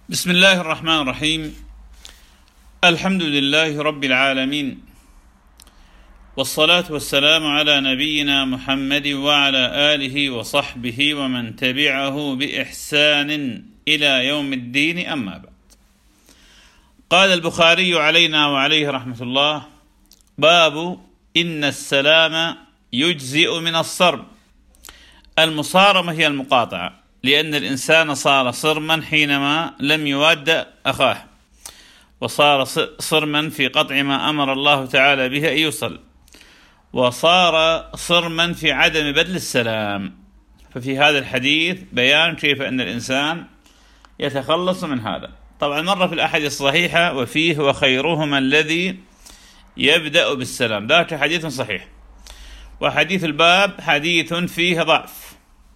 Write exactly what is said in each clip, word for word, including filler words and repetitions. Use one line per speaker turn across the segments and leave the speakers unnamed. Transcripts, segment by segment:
بسم الله الرحمن الرحيم. الحمد لله رب العالمين، والصلاة والسلام على نبينا محمد وعلى آله وصحبه ومن تبعه بإحسان إلى يوم الدين، أما بعد. قال البخاري علينا وعليه رحمة الله: باب إن السلام يجزئ من الصرم. المصارمة هي المقاطعة، لأن الإنسان صار صرما حينما لم يواد أخاه، وصار صرما في قطع ما أمر الله تعالى به أن يوصل، وصار صرما في عدم بذل السلام. ففي هذا الحديث بيان كيف أن الإنسان يتخلص من هذا. طبعا مر في الأحاديث الصحيحة وفيه وخيرهما الذي يبدأ بالسلام، ذاك حديث صحيح. وحديث الباب حديث فيه ضعف.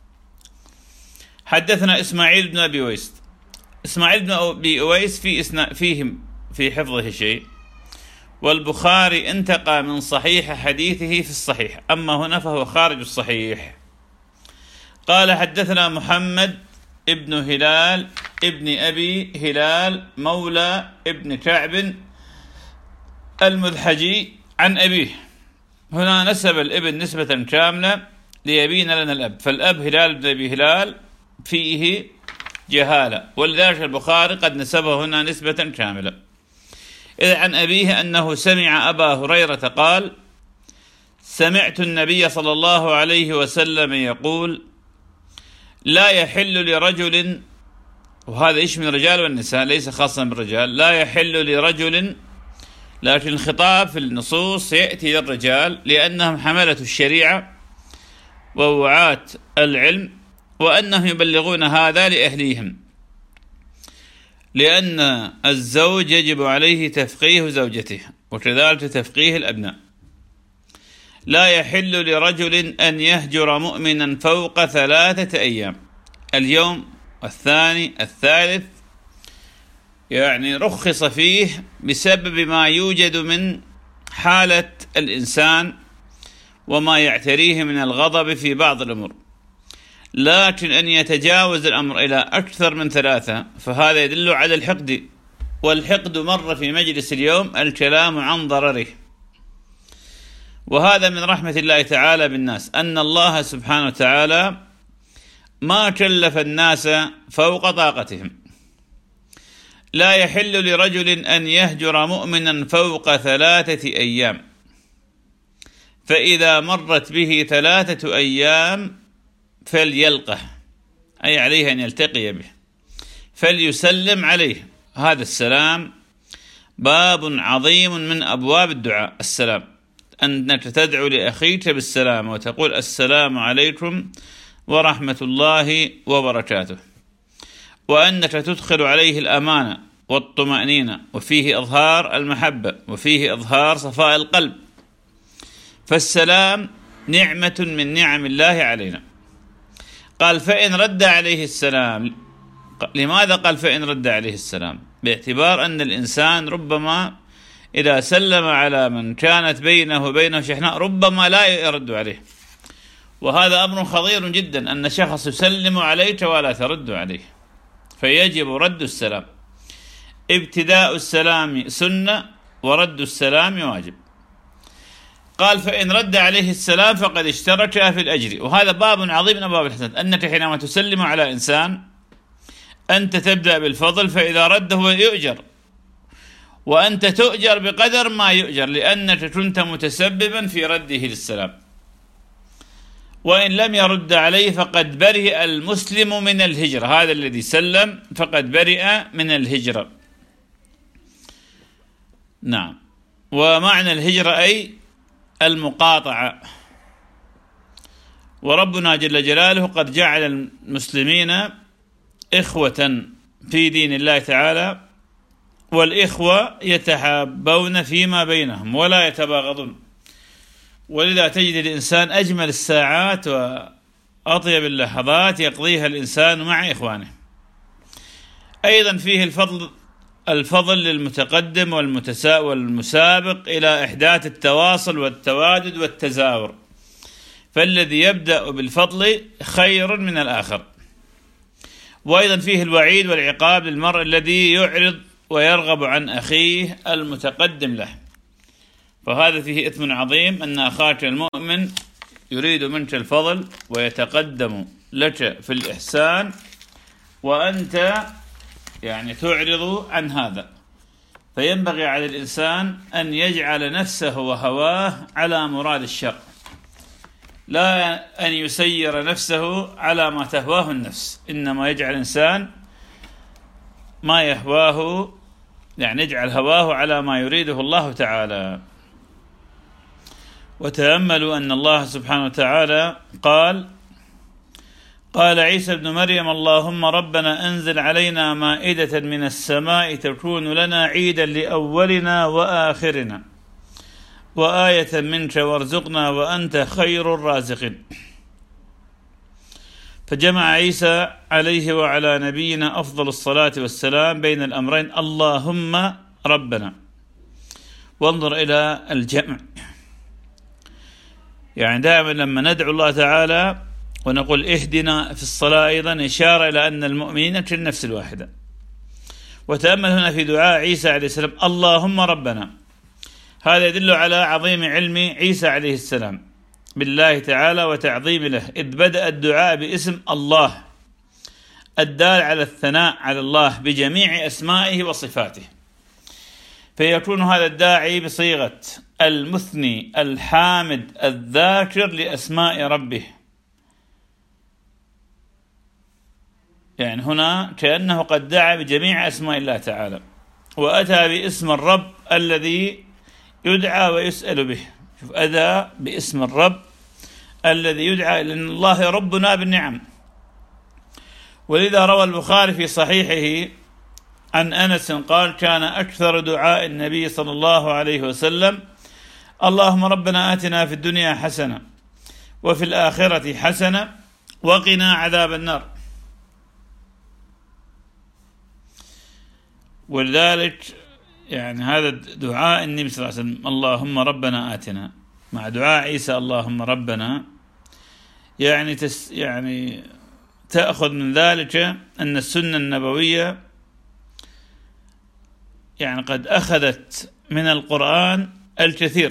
حدثنا إسماعيل بن أبي أويس. إسماعيل بن أبي أويس في إسنا فيه في حفظه شيء، والبخاري انتقى من صحيح حديثه في الصحيح، أما هنا فهو خارج الصحيح. قال: حدثنا محمد ابن هلال ابن أبي هلال مولى ابن كعب المذحجي عن أبيه. هنا نسب الابن نسبة كاملة ليبين لنا الأب، فالأب هلال بن أبي هلال فيه جهالة، ولذلك البخاري قد نسبه هنا نسبة كاملة. إذا عن أبيه أنه سمع أبا هريرة قال: سمعت النبي صلى الله عليه وسلم يقول: لا يحل لرجل، وهذا يشمل الرجال والنساء ليس خاصا بالرجال، لا يحل لرجل، لكن الخطاب في النصوص يأتي للرجال لأنهم حملة الشريعة ووعاة العلم، وأنهم يبلغون هذا لأهليهم، لأن الزوج يجب عليه تفقيه زوجته، وكذلك تفقيه الأبناء. لا يحل لرجل أن يهجر مؤمنا فوق ثلاثة أيام، اليوم الثاني الثالث، يعني رخص فيه بسبب ما يوجد من حالة الإنسان وما يعتريه من الغضب في بعض الأمور، لكن أن يتجاوز الأمر إلى أكثر من ثلاثة فهذا يدل على الحقد، والحقد مر في مجلس اليوم الكلام عن ضرره. وهذا من رحمة الله تعالى بالناس، أن الله سبحانه وتعالى ما كلف الناس فوق طاقتهم. لا يحل لرجل أن يهجر مؤمنا فوق ثلاثة أيام، فإذا مرت به ثلاثة أيام فليلقه، أي عليه أن يلتقي به، فليسلم عليه. هذا السلام باب عظيم من أبواب الدعاء. السلام، أنك تدعو لأخيك بالسلام وتقول: السلام عليكم ورحمة الله وبركاته، وأنك تدخل عليه الأمانة والطمأنينة، وفيه إظهار المحبة، وفيه إظهار صفاء القلب. فالسلام نعمة من نعم الله علينا. قال: فإن رد عليه السلام. لماذا قال فإن رد عليه السلام؟ باعتبار أن الإنسان ربما إذا سلم على من كانت بينه وبينه شحناء ربما لا يرد عليه، وهذا أمر خطير جدا، أن شخص يسلم عليك ولا ترد عليه، فيجب رد السلام. ابتداء السلام سنة، ورد السلام واجب. قال: فإن رد عليه السلام فقد اشترك في الأجر. وهذا باب عظيم من أبواب الحسنات، أنك حينما تسلم على إنسان أنت تبدأ بالفضل، فإذا رد هو يؤجر، وأنت تؤجر بقدر ما يؤجر، لأنك كنت متسببا في رده للسلام. وإن لم يرد عليه فقد برئ المسلم من الهجرة، هذا الذي سلم فقد برئ من الهجرة. نعم. ومعنى الهجرة أي المقاطعة. وربنا جل جلاله قد جعل المسلمين إخوة في دين الله تعالى، والإخوة يتحابون فيما بينهم ولا يتباغضون، ولذا تجد الإنسان أجمل الساعات وأطيب اللحظات يقضيها الإنسان مع إخوانه. أيضا فيه الفضل الفضل للمتقدم والمسابق إلى إحداث التواصل والتوادد والتزاور، فالذي يبدأ بالفضل خير من الآخر. وأيضا فيه الوعيد والعقاب للمرء الذي يعرض ويرغب عن أخيه المتقدم له، فهذا فيه إثم عظيم أن أخاك المؤمن يريد منك الفضل ويتقدم لك في الإحسان وأنت يعني تعرض عن هذا. فينبغي على الإنسان أن يجعل نفسه وهواه على مراد الشر، لا أن يسير نفسه على ما تهواه النفس، إنما يجعل الإنسان ما يهواه، يعني يجعل هواه على ما يريده الله تعالى. وتأملوا أن الله سبحانه وتعالى قال قال عيسى ابن مريم اللهم ربنا أنزل علينا مائدة من السماء تكون لنا عيدا لأولنا وآخرنا وآية منك وارزقنا وأنت خير الرازقين. فجمع عيسى عليه وعلى نبينا أفضل الصلاة والسلام بين الأمرين اللهم ربنا. وانظر إلى الجمع، يعني دائما لما ندعو الله تعالى ونقول اهدنا في الصلاة أيضا إشارة إلى أن المؤمنين كالنفس الواحدة. وتأمل هنا في دعاء عيسى عليه السلام اللهم ربنا، هذا يدل على عظيم علم عيسى عليه السلام بالله تعالى وتعظيم له، إذ بدأ الدعاء باسم الله الدال على الثناء على الله بجميع أسمائه وصفاته، فيكون هذا الداعي بصيغة المثني الحامد الذاكر لأسماء ربه. يعني هنا كأنه قد دعا بجميع أسماء الله تعالى وأتى باسم الرب الذي يدعى ويسأل به. شوف، أتى باسم الرب الذي يدعى، لأن الله ربنا بالنعم. ولذا روى البخاري في صحيحه عن أنس قال كان أكثر دعاء النبي صلى الله عليه وسلم اللهم ربنا آتنا في الدنيا حسنة وفي الآخرة حسنة وقنا عذاب النار. ولذلك يعني هذا دعاء النبي صلى الله عليه وسلم اللهم ربنا آتنا مع دعاء عيسى اللهم ربنا، يعني تس يعني تأخذ من ذلك أن السنة النبوية يعني قد أخذت من القرآن الكثير.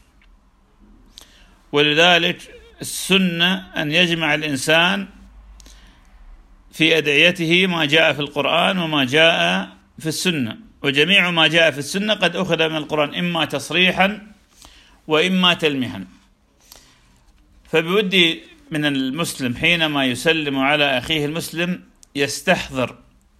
ولذلك السنة أن يجمع الإنسان في أدعيته ما جاء في القرآن وما جاء في السنة، وجميع ما جاء في السنة قد أخذ من القرآن إما تصريحا وإما تلميحا. فبودي من المسلم حينما يسلم على أخيه المسلم يستحضر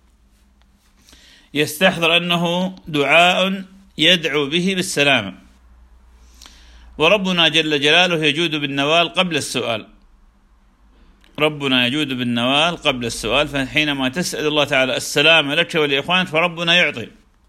يستحضر أنه دعاء يدعو به بالسلامة، وربنا جل جلاله يجود بالنوال قبل السؤال. ربنا يجود بالنوال قبل السؤال، فحينما تسأل الله تعالى السلامة لك ولإخوانك فربنا يعطي.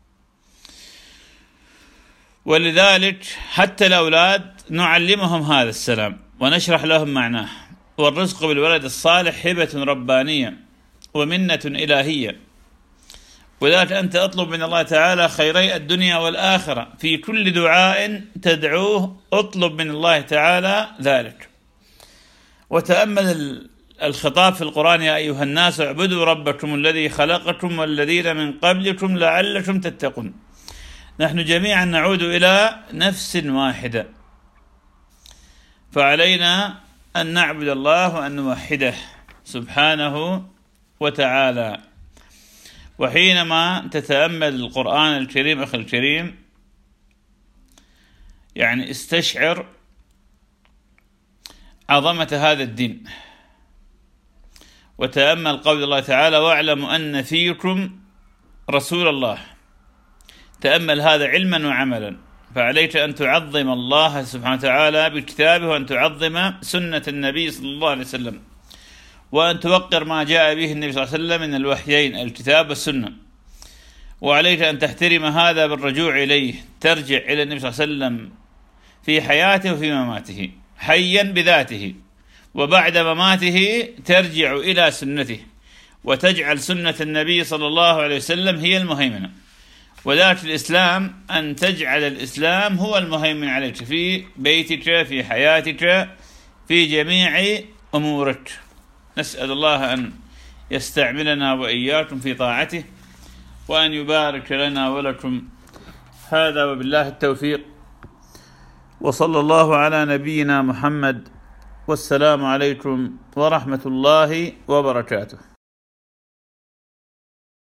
ولذلك حتى الأولاد نعلمهم هذا السلام ونشرح لهم معناه. والرزق بالولد الصالح هبة ربانية ومنة إلهية، ولذلك أنت أطلب من الله تعالى خيري الدنيا والآخرة، في كل دعاء تدعوه اطلب من الله تعالى ذلك. وتأمل الخطاب في القرآن يا أيها الناس اعبدوا ربكم الذي خلقكم والذين من قبلكم لعلكم تتقون. نحن جميعا نعود إلى نفس واحدة، فعلينا أن نعبد الله وأن نوحده سبحانه وتعالى. وحينما تتأمل القرآن الكريم أخي الكريم يعني استشعر عظمة هذا الدين، وتأمل قول الله تعالى واعلموا أن فيكم رسول الله. تأمل هذا علما وعملا، فعليك أن تعظم الله سبحانه وتعالى بكتابه، وأن تعظم سنة النبي صلى الله عليه وسلم، وأن توقر ما جاء به النبي صلى الله عليه وسلم من الوحيين الكتاب والسنة. وعليك أن تحترم هذا بالرجوع إليه، ترجع إلى النبي صلى الله عليه وسلم في حياته وفي مماته، حيا بذاته، وبعد مماته ترجع إلى سنته وتجعل سنة النبي صلى الله عليه وسلم هي المهيمنة. وذات الإسلام أن تجعل الإسلام هو المهيمن عليك في بيتك، في حياتك، في جميع أمورك. نسأل الله أن يستعملنا وإياكم في طاعته، وأن يبارك لنا ولكم. هذا وبالله التوفيق، وصلى الله على نبينا محمد، والسلام عليكم ورحمة الله وبركاته.